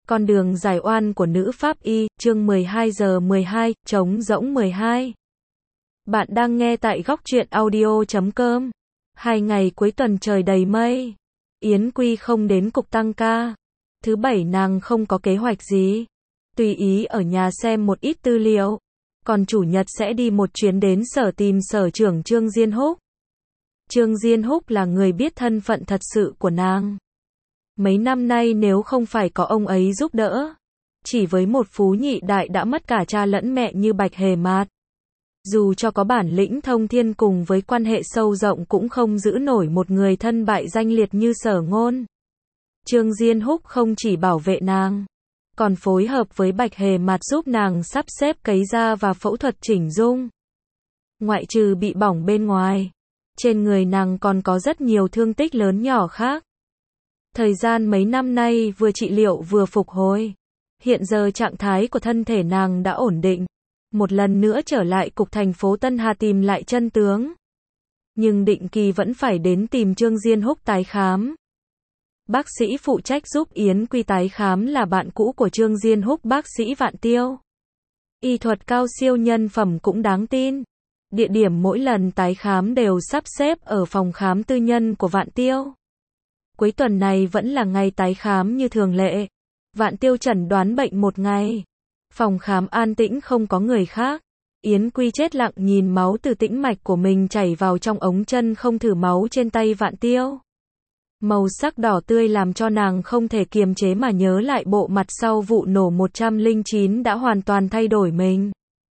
Con đường giải oan của nữ pháp y, chương 12 giờ 12, trống rỗng 12. Bạn đang nghe tại góc truyện audio.com. 2 ngày cuối tuần trời đầy mây. Yến Quy không đến cục tăng ca. Thứ bảy nàng không có kế hoạch gì. Tùy ý ở nhà xem một ít tư liệu. Còn chủ nhật sẽ đi một chuyến đến sở tìm sở trưởng Trương Diên Húc. Trương Diên Húc là người biết thân phận thật sự của nàng. Mấy năm nay nếu không phải có ông ấy giúp đỡ, chỉ với một phú nhị đại đã mất cả cha lẫn mẹ như Bạch Hề Mạt. Dù cho có bản lĩnh thông thiên cùng với quan hệ sâu rộng cũng không giữ nổi một người thân bại danh liệt như Sở Ngôn. Trương Diên Húc không chỉ bảo vệ nàng, còn phối hợp với Bạch Hề Mạt giúp nàng sắp xếp cấy da và phẫu thuật chỉnh dung. Ngoại trừ bị bỏng bên ngoài, trên người nàng còn có rất nhiều thương tích lớn nhỏ khác. Thời gian mấy năm nay vừa trị liệu vừa phục hồi. Hiện giờ trạng thái của thân thể nàng đã ổn định. Một lần nữa trở lại cục thành phố Tân Hà tìm lại chân tướng. Nhưng định kỳ vẫn phải đến tìm Trương Diên Húc tái khám. Bác sĩ phụ trách giúp Yến Quy tái khám là bạn cũ của Trương Diên Húc, bác sĩ Vạn Tiêu. Y thuật cao siêu, nhân phẩm cũng đáng tin. Địa điểm mỗi lần tái khám đều sắp xếp ở phòng khám tư nhân của Vạn Tiêu. Cuối tuần này vẫn là ngày tái khám như thường lệ. Vạn Tiêu chẩn đoán bệnh một ngày. Phòng khám an tĩnh không có người khác. Yến Quy chết lặng nhìn máu từ tĩnh mạch của mình chảy vào trong ống chân, không thử máu trên tay Vạn Tiêu. Màu sắc đỏ tươi làm cho nàng không thể kiềm chế mà nhớ lại bộ mặt sau vụ nổ 109 đã hoàn toàn thay đổi mình.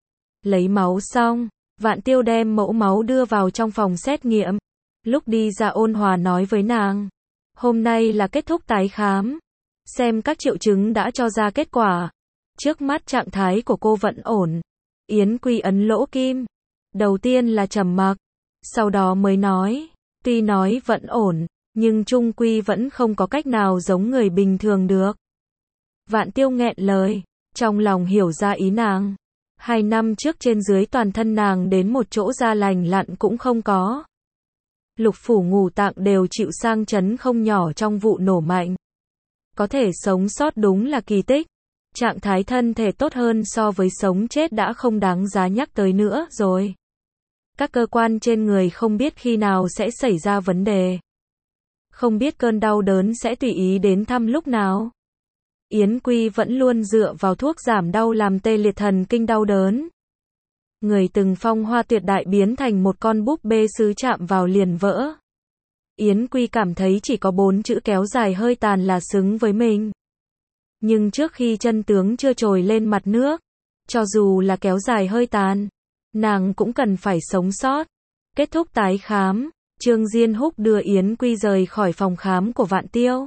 Lấy máu xong, Vạn Tiêu đem mẫu máu đưa vào trong phòng xét nghiệm. Lúc đi ra ôn hòa nói với nàng. Hôm nay là kết thúc tái khám. Xem các triệu chứng đã cho ra kết quả. Trước mắt trạng thái của cô vẫn ổn. Yến Quy ấn lỗ kim. Đầu tiên là trầm mặc. Sau đó mới nói. Tuy nói vẫn ổn, nhưng chung quy vẫn không có cách nào giống người bình thường được. Vạn Tiêu nghẹn lời. Trong lòng hiểu ra ý nàng. 2 năm trước trên dưới toàn thân nàng đến một chỗ da lành lặn cũng không có. Lục phủ ngũ tạng đều chịu sang chấn không nhỏ trong vụ nổ mạnh. Có thể sống sót đúng là kỳ tích. Trạng thái thân thể tốt hơn so với sống chết đã không đáng giá nhắc tới nữa rồi. Các cơ quan trên người không biết khi nào sẽ xảy ra vấn đề. Không biết cơn đau đớn sẽ tùy ý đến thăm lúc nào. Yến Quy vẫn luôn dựa vào thuốc giảm đau làm tê liệt thần kinh đau đớn. Người từng phong hoa tuyệt đại biến thành một con búp bê sứ, chạm vào liền vỡ. Yến Quy cảm thấy chỉ có 4 chữ kéo dài hơi tàn là xứng với mình. Nhưng trước khi chân tướng chưa trồi lên mặt nước, cho dù là kéo dài hơi tàn, nàng cũng cần phải sống sót. Kết thúc tái khám, Trương Diên Húc đưa Yến Quy rời khỏi phòng khám của Vạn Tiêu.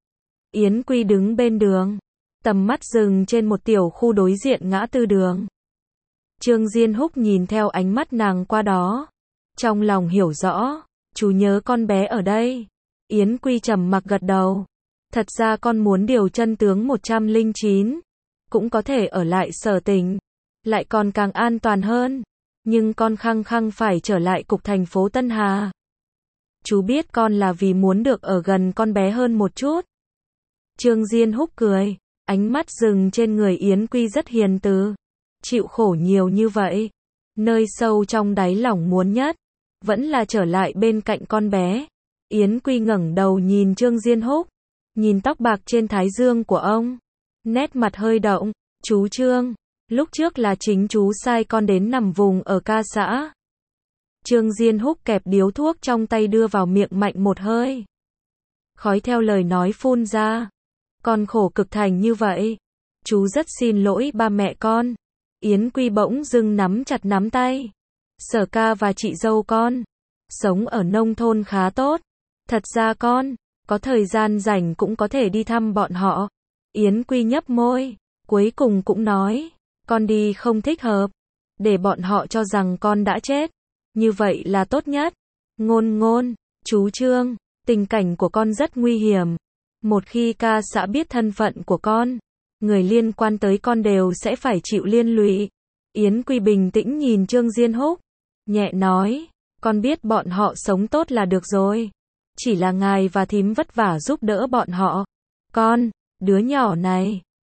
Yến Quy đứng bên đường, tầm mắt dừng trên một tiểu khu đối diện ngã tư đường. Trương Diên Húc nhìn theo ánh mắt nàng qua đó. Trong lòng hiểu rõ, chú nhớ con bé ở đây. Yến Quy trầm mặc gật đầu. Thật ra con muốn điều chân tướng 109. Cũng có thể ở lại sở tỉnh. Lại còn càng an toàn hơn. Nhưng con khăng khăng phải trở lại cục thành phố Tân Hà. Chú biết con là vì muốn được ở gần con bé hơn một chút. Trương Diên Húc cười. Ánh mắt dừng trên người Yến Quy rất hiền từ. Chịu khổ nhiều như vậy. Nơi sâu trong đáy lòng muốn nhất vẫn là trở lại bên cạnh con bé. Yến Quy ngẩng đầu nhìn Trương Diên Húc. Nhìn tóc bạc trên thái dương của ông. Nét mặt hơi động. Chú Trương, lúc trước là chính chú sai con đến nằm vùng ở ca xã. Trương Diên Húc kẹp điếu thuốc trong tay đưa vào miệng mạnh một hơi. Khói theo lời nói phun ra. Con khổ cực thành như vậy. Chú rất xin lỗi ba mẹ con. Yến Quy bỗng dưng nắm chặt nắm tay. Sở ca và chị dâu con sống ở nông thôn khá tốt. Thật ra con có thời gian rảnh cũng có thể đi thăm bọn họ. Yến Quy nhấp môi, cuối cùng cũng nói, con đi không thích hợp. Để bọn họ cho rằng con đã chết. Như vậy là tốt nhất. Ngôn, chú Trương, tình cảnh của con rất nguy hiểm. Một khi ca xã biết thân phận của con, người liên quan tới con đều sẽ phải chịu liên lụy. Yến Quy bình tĩnh nhìn Trương Diên Húc, nhẹ nói, con biết bọn họ sống tốt là được rồi. Chỉ là ngài và thím vất vả giúp đỡ bọn họ. Con, đứa nhỏ này,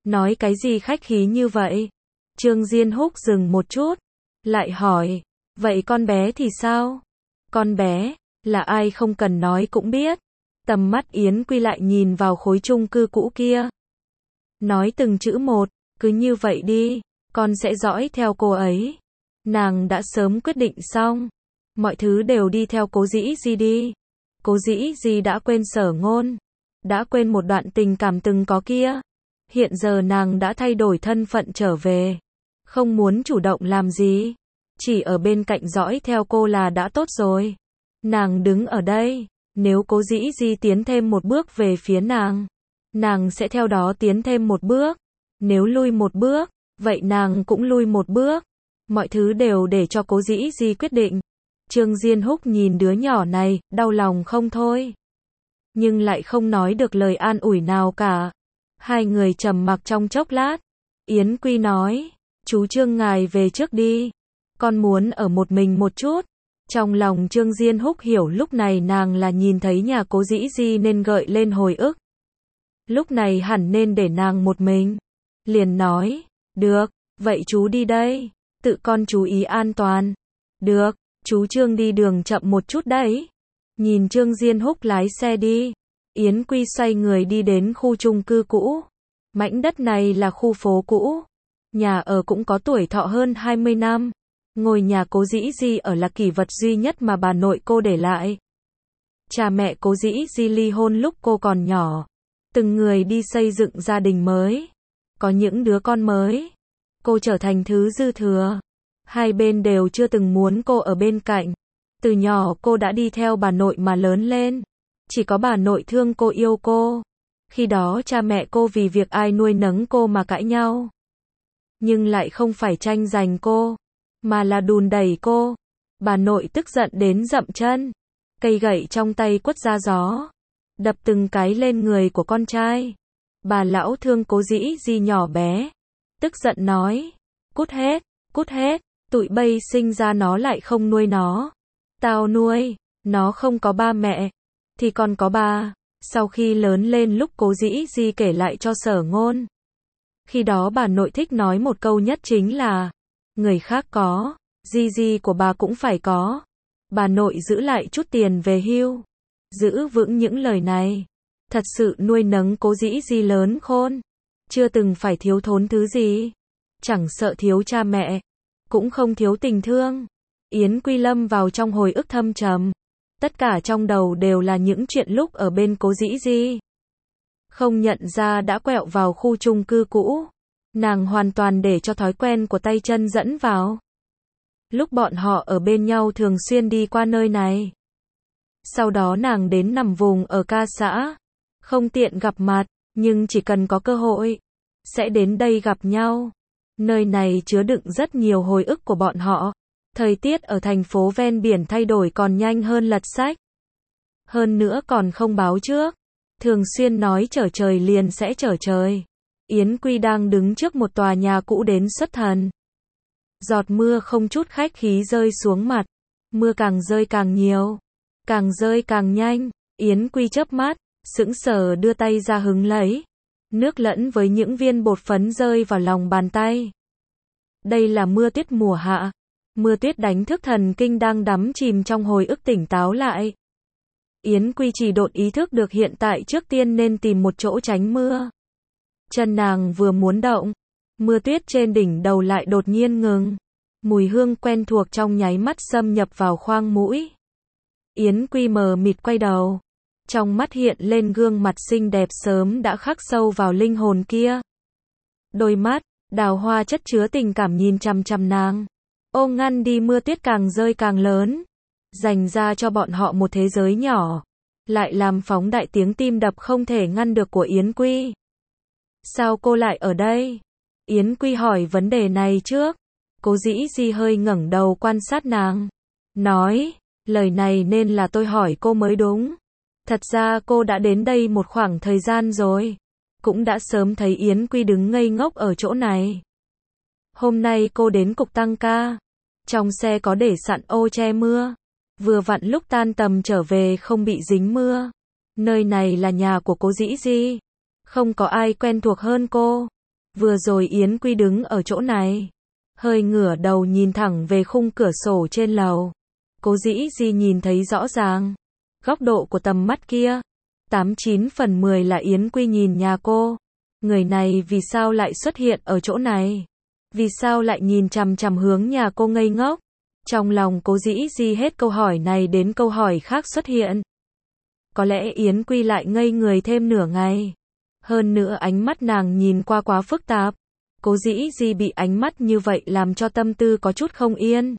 Nói cái gì khách khí như vậy? Trương Diên Húc dừng một chút, lại hỏi, vậy con bé thì sao? Con bé, là ai không cần nói cũng biết. Tầm mắt Yến Quy lại nhìn vào khối chung cư cũ kia. Nói từng chữ một, cứ như vậy đi, con sẽ dõi theo cô ấy. Nàng đã sớm quyết định xong, mọi thứ đều đi theo Cố Dĩ Di đi. Cố Dĩ Di đã quên Sở Ngôn, đã quên một đoạn tình cảm từng có kia. Hiện giờ nàng đã thay đổi thân phận trở về, không muốn chủ động làm gì, chỉ ở bên cạnh dõi theo cô là đã tốt rồi. Nàng đứng ở đây, nếu Cố Dĩ Di tiến thêm một bước về phía nàng sẽ theo đó tiến thêm một bước. Nếu lui một bước, vậy nàng cũng lui một bước. Mọi thứ đều để cho Cố Dĩ Di quyết định. Trương Diên Húc nhìn đứa nhỏ này, đau lòng không thôi. Nhưng lại không nói được lời an ủi nào cả. Hai người trầm mặc trong chốc lát. Yến Quy nói, chú Trương ngài về trước đi. Con muốn ở một mình một chút. Trong lòng Trương Diên Húc hiểu lúc này nàng là nhìn thấy nhà Cố Dĩ Di nên gợi lên hồi ức. Lúc này hẳn nên để nàng một mình. Liền nói, được, vậy chú đi đây, tự con chú ý an toàn. Được, chú Trương đi đường chậm một chút đấy. Nhìn Trương Diên Húc lái xe đi, Yến Quy xoay người đi đến khu chung cư cũ. Mảnh đất này là khu phố cũ. Nhà ở cũng có tuổi thọ hơn 20 năm. Ngôi nhà Cố Dĩ Di ở là kỷ vật duy nhất mà bà nội cô để lại. Cha mẹ Cố Dĩ Di ly hôn lúc cô còn nhỏ. Từng người đi xây dựng gia đình mới. Có những đứa con mới. Cô trở thành thứ dư thừa. Hai bên đều chưa từng muốn cô ở bên cạnh. Từ nhỏ cô đã đi theo bà nội mà lớn lên. Chỉ có bà nội thương cô yêu cô. Khi đó cha mẹ cô vì việc ai nuôi nấng cô mà cãi nhau. Nhưng lại không phải tranh giành cô, mà là đùn đẩy cô. Bà nội tức giận đến dậm chân. Cây gậy trong tay quất ra gió. Đập từng cái lên người của con trai. Bà lão thương Cố Dĩ Di nhỏ bé. Tức giận nói, cút hết, tụi bay sinh ra nó lại không nuôi nó. Tao nuôi, nó không có ba mẹ, thì còn có ba. Sau khi lớn lên lúc Cố Dĩ Di kể lại cho Sở Ngôn. Khi đó bà nội thích nói một câu nhất chính là, người khác có, Di của bà cũng phải có. Bà nội giữ lại chút tiền về hưu. Giữ vững những lời này. Thật sự nuôi nấng Cố Dĩ Di lớn khôn. Chưa từng phải thiếu thốn thứ gì. Chẳng sợ thiếu cha mẹ. Cũng không thiếu tình thương. Yến Quy lâm vào trong hồi ức thâm trầm. Tất cả trong đầu đều là những chuyện lúc ở bên Cố Dĩ Di. Không nhận ra đã quẹo vào khu chung cư cũ. Nàng hoàn toàn để cho thói quen của tay chân dẫn vào. Lúc bọn họ ở bên nhau thường xuyên đi qua nơi này. Sau đó nàng đến nằm vùng ở ca xã. Không tiện gặp mặt, nhưng chỉ cần có cơ hội, sẽ đến đây gặp nhau. Nơi này chứa đựng rất nhiều hồi ức của bọn họ. Thời tiết ở thành phố ven biển thay đổi còn nhanh hơn lật sách. Hơn nữa còn không báo trước. Thường xuyên nói trở trời liền sẽ trở trời. Yến Quy đang đứng trước một tòa nhà cũ đến xuất thần. Giọt mưa không chút khách khí rơi xuống mặt. Mưa càng rơi càng nhiều. Càng rơi càng nhanh. Yến Quy chớp mắt, sững sờ đưa tay ra hứng lấy. Nước lẫn với những viên bột phấn rơi vào lòng bàn tay. Đây là mưa tuyết mùa hạ. Mưa tuyết đánh thức thần kinh đang đắm chìm trong hồi ức tỉnh táo lại. Yến Quy chỉ độn ý thức được hiện tại trước tiên nên tìm một chỗ tránh mưa. Chân nàng vừa muốn động, mưa tuyết trên đỉnh đầu lại đột nhiên ngừng. Mùi hương quen thuộc trong nháy mắt xâm nhập vào khoang mũi. Yến Quy mờ mịt quay đầu. Trong mắt hiện lên gương mặt xinh đẹp sớm đã khắc sâu vào linh hồn kia. Đôi mắt, đào hoa chất chứa tình cảm nhìn chằm chằm nàng. Ô ngăn đi mưa tuyết càng rơi càng lớn. Dành ra cho bọn họ một thế giới nhỏ. Lại làm phóng đại tiếng tim đập không thể ngăn được của Yến Quy. Sao cô lại ở đây? Yến Quy hỏi vấn đề này trước. Cố Dĩ Di hơi ngẩng đầu quan sát nàng. Nói, lời này nên là tôi hỏi cô mới đúng. Thật ra cô đã đến đây một khoảng thời gian rồi. Cũng đã sớm thấy Yến Quy đứng ngây ngốc ở chỗ này. Hôm nay cô đến cục tăng ca. Trong xe có để sẵn ô che mưa. Vừa vặn lúc tan tầm trở về không bị dính mưa. Nơi này là nhà của Cố Dĩ Di. Không có ai quen thuộc hơn cô. Vừa rồi Yến Quy đứng ở chỗ này, hơi ngửa đầu nhìn thẳng về khung cửa sổ trên lầu. Cố Dĩ Di nhìn thấy rõ ràng góc độ của tầm mắt kia. 89 phần 10 là Yến Quy nhìn nhà cô. Người này vì sao lại xuất hiện ở chỗ này? Vì sao lại nhìn chằm chằm hướng nhà cô ngây ngốc? Trong lòng Cố Dĩ Di hết câu hỏi này đến câu hỏi khác xuất hiện. Có lẽ Yến Quy lại ngây người thêm nửa ngày. Hơn nữa ánh mắt nàng nhìn qua quá phức tạp. Cố Dĩ Di bị ánh mắt như vậy làm cho tâm tư có chút không yên.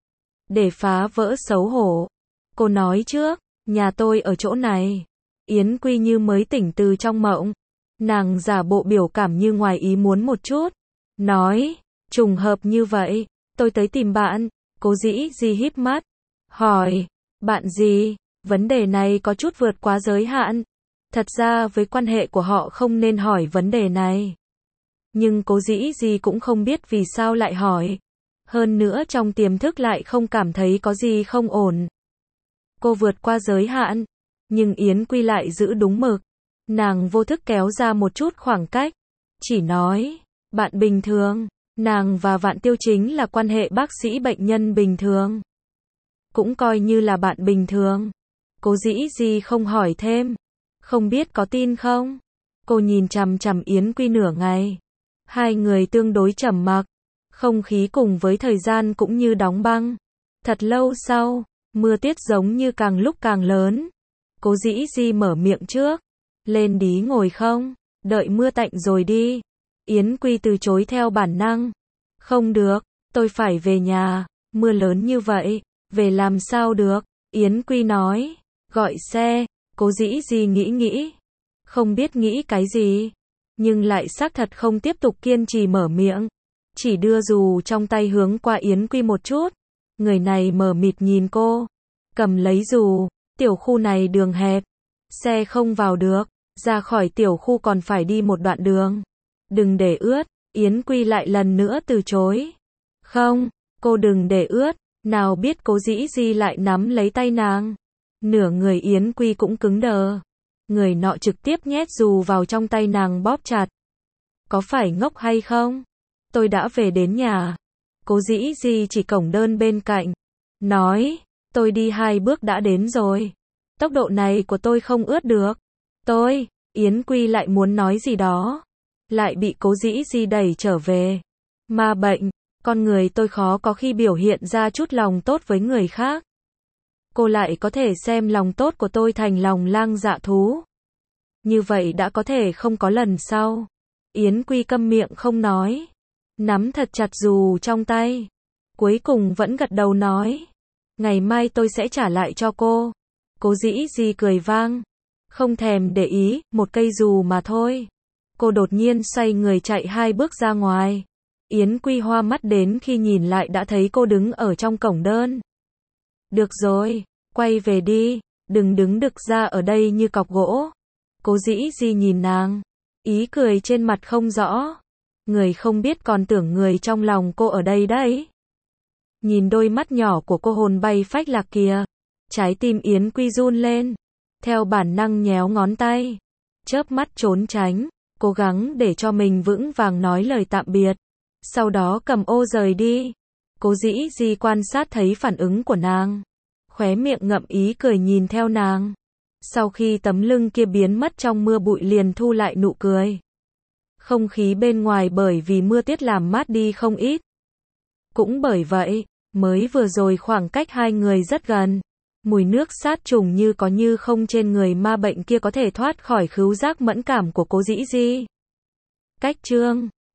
Để phá vỡ xấu hổ, cô nói trước, nhà tôi ở chỗ này. Yến Quy như mới tỉnh từ trong mộng. Nàng giả bộ biểu cảm như ngoài ý muốn một chút. Nói, trùng hợp như vậy, tôi tới tìm bạn. Cố Dĩ Di híp mắt. Hỏi, bạn gì? Vấn đề này có chút vượt quá giới hạn. Thật ra với quan hệ của họ không nên hỏi vấn đề này. Nhưng Cố Dĩ Di cũng không biết vì sao lại hỏi. Hơn nữa trong tiềm thức lại không cảm thấy có gì không ổn. Cô vượt qua giới hạn. Nhưng Yến Quy lại giữ đúng mực. Nàng vô thức kéo ra một chút khoảng cách. Chỉ nói, bạn bình thường. Nàng và Vạn Tiêu chính là quan hệ bác sĩ bệnh nhân bình thường. Cũng coi như là bạn bình thường. Cố Dĩ Di không hỏi thêm. Không biết có tin không? Cô nhìn chằm chằm Yến Quy nửa ngày. Hai người tương đối trầm mặc. Không khí cùng với thời gian cũng như đóng băng. Thật lâu sau, mưa tiết giống như càng lúc càng lớn. Cố Dĩ Di mở miệng trước. Lên đi ngồi không? Đợi mưa tạnh rồi đi. Yến Quy từ chối theo bản năng. Không được, tôi phải về nhà. Mưa lớn như vậy, về làm sao được? Yến Quy nói. Gọi xe. Cố Dĩ Di nghĩ. Không biết nghĩ cái gì. Nhưng lại xác thật không tiếp tục kiên trì mở miệng. Chỉ đưa dù trong tay hướng qua Yến Quy một chút. Người này mờ mịt nhìn cô. Cầm lấy dù. Tiểu khu này đường hẹp. Xe không vào được. Ra khỏi tiểu khu còn phải đi một đoạn đường. Đừng để ướt. Yến Quy lại lần nữa từ chối. Không, cô đừng để ướt. Nào biết Cố Dĩ Di lại nắm lấy tay nàng. Nửa người Yến Quy cũng cứng đờ. Người nọ trực tiếp nhét dù vào trong tay nàng bóp chặt. Có phải ngốc hay không? Tôi đã về đến nhà. Cố Dĩ Di chỉ cổng đơn bên cạnh. Nói, tôi đi 2 bước đã đến rồi. Tốc độ này của tôi không ướt được. Yến Quy lại muốn nói gì đó. Lại bị Cố Dĩ Di đẩy trở về. Ma bệnh, con người tôi khó có khi biểu hiện ra chút lòng tốt với người khác. Cô lại có thể xem lòng tốt của tôi thành lòng lang dạ thú. Như vậy đã có thể không có lần sau. Yến Quy câm miệng không nói. Nắm thật chặt dù trong tay. Cuối cùng vẫn gật đầu nói. Ngày mai tôi sẽ trả lại cho cô. Cố Dĩ Di cười vang. Không thèm để ý, một cây dù mà thôi. Cô đột nhiên xoay người chạy 2 bước ra ngoài. Yến Quy hoa mắt đến khi nhìn lại đã thấy cô đứng ở trong cổng đơn. Được rồi, quay về đi, đừng đứng đực ra ở đây như cọc gỗ. Cố Dĩ Di nhìn nàng, ý cười trên mặt không rõ. Người không biết còn tưởng người trong lòng cô ở đây đấy. Nhìn đôi mắt nhỏ của cô hồn bay phách lạc kìa. Trái tim Yến Quy run lên. Theo bản năng nhéo ngón tay. Chớp mắt trốn tránh. Cố gắng để cho mình vững vàng nói lời tạm biệt. Sau đó cầm ô rời đi. Cố Dĩ Di quan sát thấy phản ứng của nàng. Khóe miệng ngậm ý cười nhìn theo nàng. Sau khi tấm lưng kia biến mất trong mưa bụi liền thu lại nụ cười. Không khí bên ngoài bởi vì mưa tiết làm mát đi không ít. Cũng bởi vậy, mới vừa rồi khoảng cách hai người rất gần. Mùi nước sát trùng như có như không trên người ma bệnh kia có thể thoát khỏi khứu giác mẫn cảm của Cố Dĩ Di. Cách chương